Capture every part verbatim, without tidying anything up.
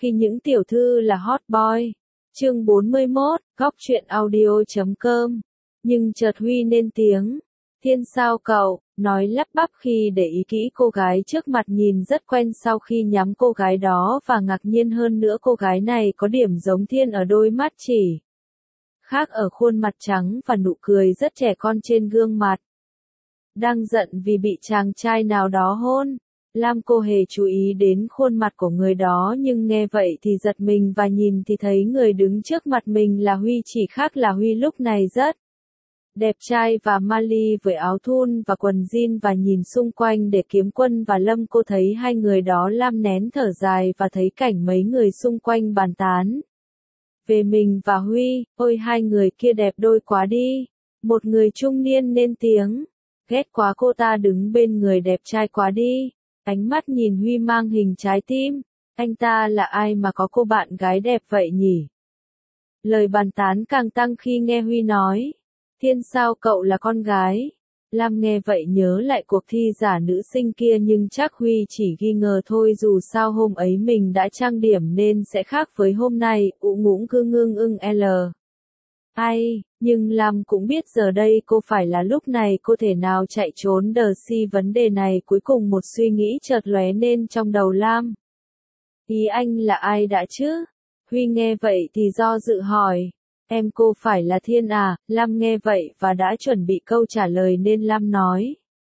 Khi những tiểu thư là hot boy. Chương bốn mươi mốt, góc truyện audio.com. Nhưng chợt Huy lên tiếng. Thiên sao cậu, nói lắp bắp khi để ý kỹ cô gái trước mặt nhìn rất quen sau khi nhắm cô gái đó và ngạc nhiên hơn nữa cô gái này có điểm giống Thiên ở đôi mắt chỉ. Khác ở khuôn mặt trắng và nụ cười rất trẻ con trên gương mặt. Đang giận vì bị chàng trai nào đó hôn. Lam cô hề chú ý đến khuôn mặt của người đó nhưng nghe vậy thì giật mình và nhìn thì thấy người đứng trước mặt mình là Huy, chỉ khác là Huy lúc này rất đẹp trai và Mali với áo thun và quần jean và nhìn xung quanh để kiếm Quân và Lâm cô thấy hai người đó. Lam nén thở dài và thấy cảnh mấy người xung quanh bàn tán về mình và Huy. Ôi hai người kia đẹp đôi quá đi. Một người trung niên lên tiếng. Ghét quá cô ta đứng bên người đẹp trai quá đi. Ánh mắt nhìn Huy mang hình trái tim. Anh ta là ai mà có cô bạn gái đẹp vậy nhỉ? Lời bàn tán càng tăng khi nghe Huy nói. Thiên sao cậu là con gái? Lam nghe vậy nhớ lại cuộc thi giả nữ sinh kia nhưng chắc Huy chỉ nghi ngờ thôi, dù sao hôm ấy mình đã trang điểm nên sẽ khác với hôm nay. Ụ ngũng cứ ngưng ưng l. Ai, nhưng Lam cũng biết giờ đây cô phải là lúc này cô thể nào chạy trốn đờ si vấn đề này. Cuối cùng một suy nghĩ chợt lóe lên trong đầu Lam. Ý anh là ai đã chứ? Huy nghe vậy thì do dự hỏi. Em cô phải là Thiên à? Lam nghe vậy và đã chuẩn bị câu trả lời nên Lam nói.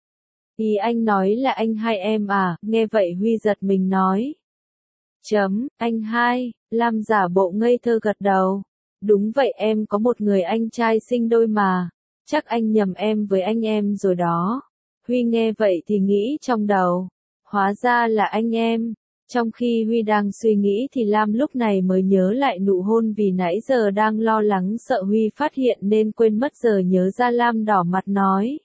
Ý anh nói là anh hai em à? Nghe vậy Huy giật mình nói. Chấm, anh hai. Lam giả bộ ngây thơ gật đầu. Đúng vậy, em có một người anh trai sinh đôi mà. Chắc anh nhầm em với anh em rồi đó. Huy nghe vậy thì nghĩ trong đầu. Hóa ra là anh em. Trong khi Huy đang suy nghĩ thì Lam lúc này mới nhớ lại nụ hôn, vì nãy giờ đang lo lắng sợ Huy phát hiện nên quên mất, giờ nhớ ra Lam đỏ mặt nói.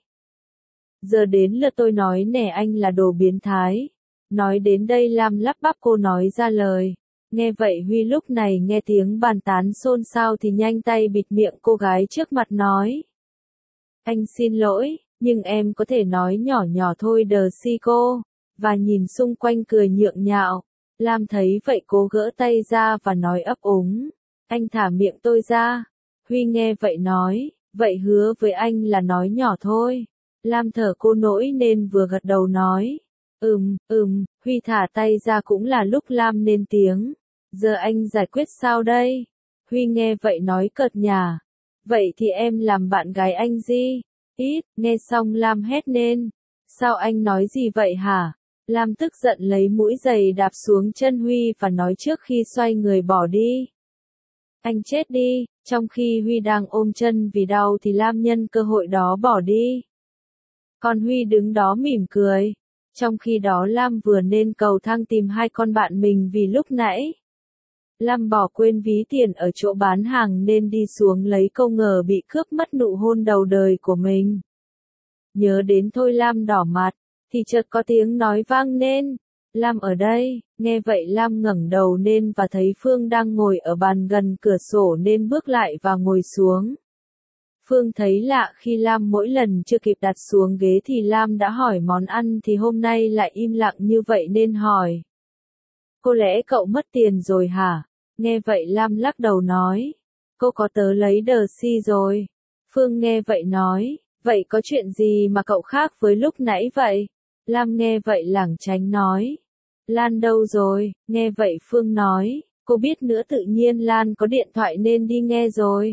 Giờ đến lượt tôi nói nè, anh là đồ biến thái. Nói đến đây Lam lắp bắp cô nói ra lời. Nghe vậy Huy lúc này nghe tiếng bàn tán xôn xao thì nhanh tay bịt miệng cô gái trước mặt nói. Anh xin lỗi, nhưng em có thể nói nhỏ nhỏ thôi đờ si cô. Và nhìn xung quanh cười nhượng nhạo. Lam thấy vậy cố gỡ tay ra và nói ấp úng. Anh thả miệng tôi ra. Huy nghe vậy nói. Vậy hứa với anh là nói nhỏ thôi. Lam thở cô nỗi nên vừa gật đầu nói. Ừm, ừm, Huy thả tay ra cũng là lúc Lam lên tiếng. Giờ anh giải quyết sao đây? Huy nghe vậy nói cợt nhả. Vậy thì em làm bạn gái anh gì? Ít, nghe xong Lam hét lên. Sao anh nói gì vậy hả? Lam tức giận lấy mũi giày đạp xuống chân Huy và nói trước khi xoay người bỏ đi. Anh chết đi. Trong khi Huy đang ôm chân vì đau thì Lam nhân cơ hội đó bỏ đi. Còn Huy đứng đó mỉm cười. Trong khi đó Lam vừa lên cầu thang tìm hai con bạn mình vì lúc nãy Lam bỏ quên ví tiền ở chỗ bán hàng nên đi xuống lấy, câu ngờ bị cướp mất nụ hôn đầu đời của mình. Nhớ đến thôi Lam đỏ mặt, thì chợt có tiếng nói vang lên. Lam ở đây. Nghe vậy Lam ngẩng đầu lên và thấy Phương đang ngồi ở bàn gần cửa sổ nên bước lại và ngồi xuống. Phương thấy lạ khi Lam mỗi lần chưa kịp đặt xuống ghế thì Lam đã hỏi món ăn thì hôm nay lại im lặng như vậy nên hỏi. Có lẽ cậu mất tiền rồi hả? Nghe vậy Lam lắc đầu nói. Cô có tớ lấy đờ si rồi. Phương nghe vậy nói. Vậy có chuyện gì mà cậu khác với lúc nãy vậy? Lam nghe vậy lảng tránh nói. Lan đâu rồi? Nghe vậy Phương nói. Cô biết nữa, tự nhiên Lan có điện thoại nên đi nghe rồi.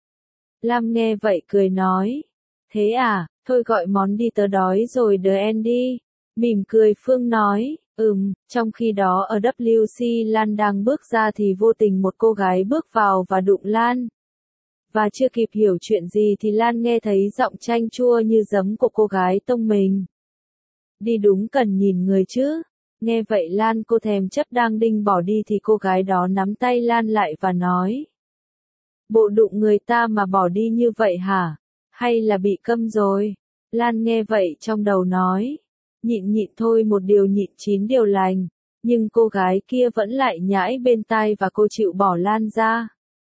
Lam nghe vậy cười nói. Thế à, thôi gọi món đi, tớ đói rồi đờ en đi. Mỉm cười Phương nói. Ừm, trong khi đó ở vê kép xê Lan đang bước ra thì vô tình một cô gái bước vào và đụng Lan. Và chưa kịp hiểu chuyện gì thì Lan nghe thấy giọng chanh chua như giấm của cô gái tông mình. Đi đúng cần nhìn người chứ. Nghe vậy Lan cô thèm chấp đang định bỏ đi thì cô gái đó nắm tay Lan lại và nói. Bộ đụng người ta mà bỏ đi như vậy hả? Hay là bị câm rồi? Lan nghe vậy trong đầu nói. Nhịn nhịn thôi, một điều nhịn chín điều lành. Nhưng cô gái kia vẫn lại nhãi bên tai và cô chịu bỏ Lan ra.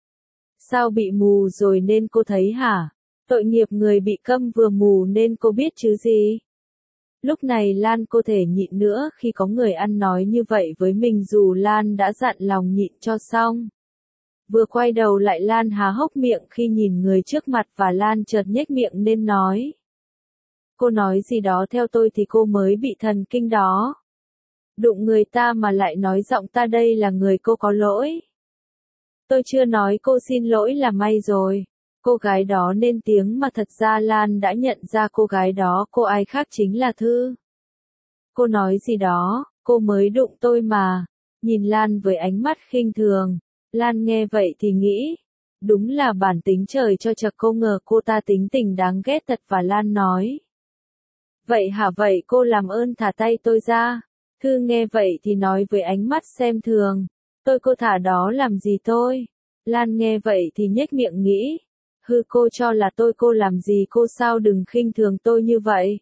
Sao bị mù rồi nên cô thấy hả? Tội nghiệp người bị câm vừa mù nên cô biết chứ gì? Lúc này Lan cô thể nhịn nữa khi có người ăn nói như vậy với mình dù Lan đã dặn lòng nhịn cho xong. Vừa quay đầu lại Lan há hốc miệng khi nhìn người trước mặt và Lan chợt nhếch miệng nên nói. Cô nói gì đó theo tôi thì cô mới bị thần kinh đó. Đụng người ta mà lại nói giọng ta đây là người cô có lỗi. Tôi chưa nói cô xin lỗi là may rồi. Cô gái đó lên tiếng mà thật ra Lan đã nhận ra cô gái đó cô ai khác chính là Thư. Cô nói gì đó, cô mới đụng tôi mà. Nhìn Lan với ánh mắt khinh thường. Lan nghe vậy thì nghĩ. Đúng là bản tính trời cho chật cô ngờ cô ta tính tình đáng ghét thật và Lan nói. Vậy hả vậy cô làm ơn thả tay tôi ra. Thư nghe vậy thì nói với ánh mắt xem thường. Tôi cô thả đó làm gì tôi? Lan nghe vậy thì nhếch miệng nghĩ. Hừ cô cho là tôi cô làm gì cô sao đừng khinh thường tôi như vậy.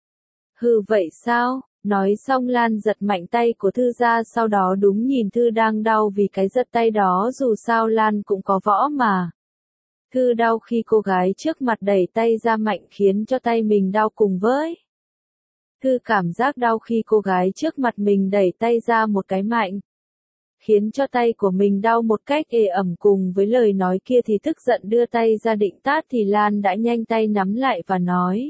Hừ vậy sao? Nói xong Lan giật mạnh tay của Thư ra sau đó đúng nhìn Thư đang đau vì cái giật tay đó dù sao Lan cũng có võ mà. Thư đau khi cô gái trước mặt đẩy tay ra mạnh khiến cho tay mình đau cùng với. Thư cảm giác đau khi cô gái trước mặt mình đẩy tay ra một cái mạnh. Khiến cho tay của mình đau một cách ê ẩm cùng với lời nói kia thì tức giận đưa tay ra định tát thì Lan đã nhanh tay nắm lại và nói.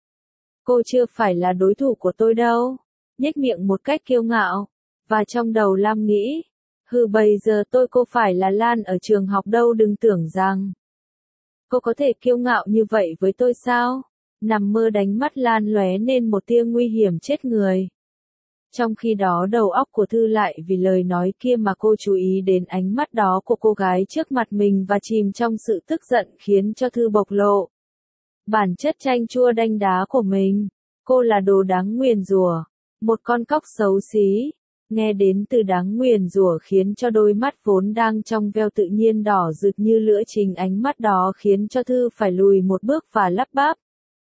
Cô chưa phải là đối thủ của tôi đâu. Nhếch miệng một cách kiêu ngạo. Và trong đầu Lam nghĩ. Hừ bây giờ tôi cô phải là Lan ở trường học đâu đừng tưởng rằng. Cô có thể kiêu ngạo như vậy với tôi sao? Nằm mơ đánh mắt Lan lóe nên một tia nguy hiểm chết người. Trong khi đó đầu óc của Thư lại vì lời nói kia mà cô chú ý đến ánh mắt đó của cô gái trước mặt mình và chìm trong sự tức giận khiến cho Thư bộc lộ. Bản chất chanh chua đanh đá của mình. Cô là đồ đáng nguyền rủa. Một con cóc xấu xí. Nghe đến từ đáng nguyền rủa khiến cho đôi mắt vốn đang trong veo tự nhiên đỏ rực như lửa chính ánh mắt đó khiến cho Thư phải lùi một bước và lắp bắp.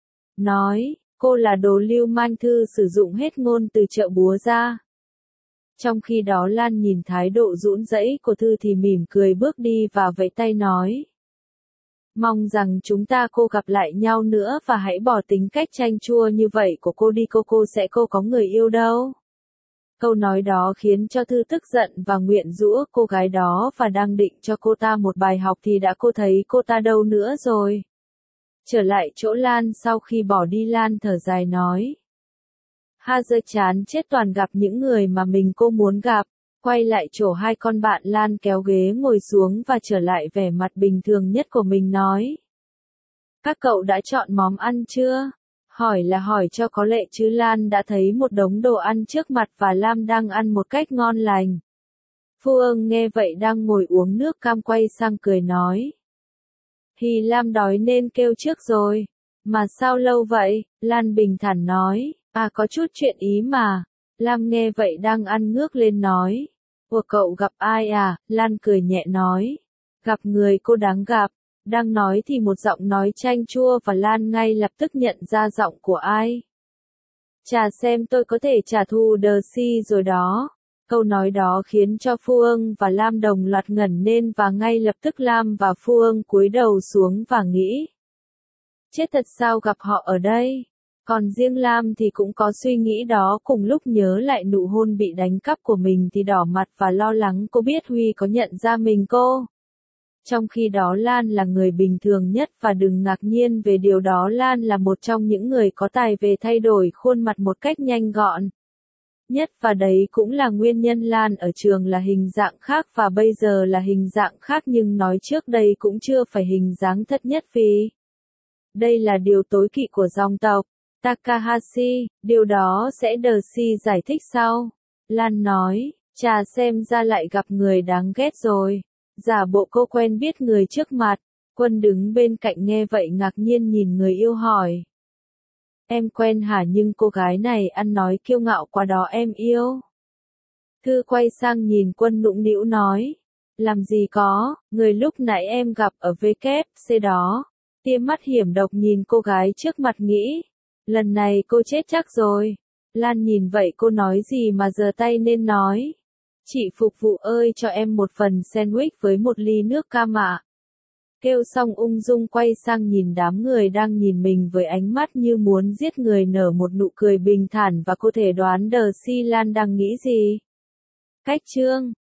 Nói, cô là đồ lưu manh. Thư sử dụng hết ngôn từ chợ búa ra. Trong khi đó Lan nhìn thái độ rũn rẫy của Thư thì mỉm cười bước đi và vẫy tay nói. Mong rằng chúng ta cô gặp lại nhau nữa và hãy bỏ tính cách chanh chua như vậy của cô đi cô cô sẽ cô có người yêu đâu. Câu nói đó khiến cho Thư tức giận và nguyện giũa cô gái đó và đang định cho cô ta một bài học thì đã cô thấy cô ta đâu nữa rồi. Trở lại chỗ Lan sau khi bỏ đi Lan thở dài nói. Ha giờ chán chết toàn gặp những người mà mình cô muốn gặp. Quay lại chỗ hai con bạn Lan kéo ghế ngồi xuống và trở lại vẻ mặt bình thường nhất của mình nói. Các cậu đã chọn món ăn chưa? Hỏi là hỏi cho có lệ chứ Lan đã thấy một đống đồ ăn trước mặt và Lam đang ăn một cách ngon lành. Phương nghe vậy đang ngồi uống nước cam quay sang cười nói. Thì Lam đói nên kêu trước rồi. Mà sao lâu vậy? Lan bình thản nói. À có chút chuyện ý mà. Lam nghe vậy đang ăn ngước lên nói. Ủa cậu gặp ai à? Lan cười nhẹ nói. Gặp người cô đáng gặp. Đang nói thì một giọng nói chanh chua và Lan ngay lập tức nhận ra giọng của ai. Chà xem tôi có thể trả thù đờ si rồi đó. Câu nói đó khiến cho Phương và Lam đồng loạt ngẩn lên và ngay lập tức Lam và Phương cúi đầu xuống và nghĩ. Chết thật sao gặp họ ở đây. Còn riêng Lam thì cũng có suy nghĩ đó cùng lúc nhớ lại nụ hôn bị đánh cắp của mình thì đỏ mặt và lo lắng cô biết Huy có nhận ra mình cô. Trong khi đó Lan là người bình thường nhất và đừng ngạc nhiên về điều đó Lan là một trong những người có tài về thay đổi khuôn mặt một cách nhanh gọn. Nhất và đấy cũng là nguyên nhân Lan ở trường là hình dạng khác và bây giờ là hình dạng khác nhưng nói trước đây cũng chưa phải hình dáng thất nhất vì. Đây là điều tối kỵ của dòng tộc. Takahashi, điều đó sẽ đờ si giải thích sau. Lan nói, chà xem ra lại gặp người đáng ghét rồi. Giả bộ cô quen biết người trước mặt. Quân đứng bên cạnh nghe vậy ngạc nhiên nhìn người yêu hỏi. Em quen hả nhưng cô gái này ăn nói kiêu ngạo quá đó em yêu. Thư quay sang nhìn Quân nũng nĩu nói. Làm gì có, người lúc nãy em gặp ở vê kép xê đó. Tia mắt hiểm độc nhìn cô gái trước mặt nghĩ. Lần này cô chết chắc rồi. Lan nhìn vậy cô nói gì mà giơ tay nên nói. Chị phục vụ ơi cho em một phần sandwich với một ly nước cam ạ. kêu xong ung dung quay sang nhìn đám người đang nhìn mình với ánh mắt như muốn giết người, nở một nụ cười bình thản và cô thể đoán Đờ Si Lan đang nghĩ gì. Cách chương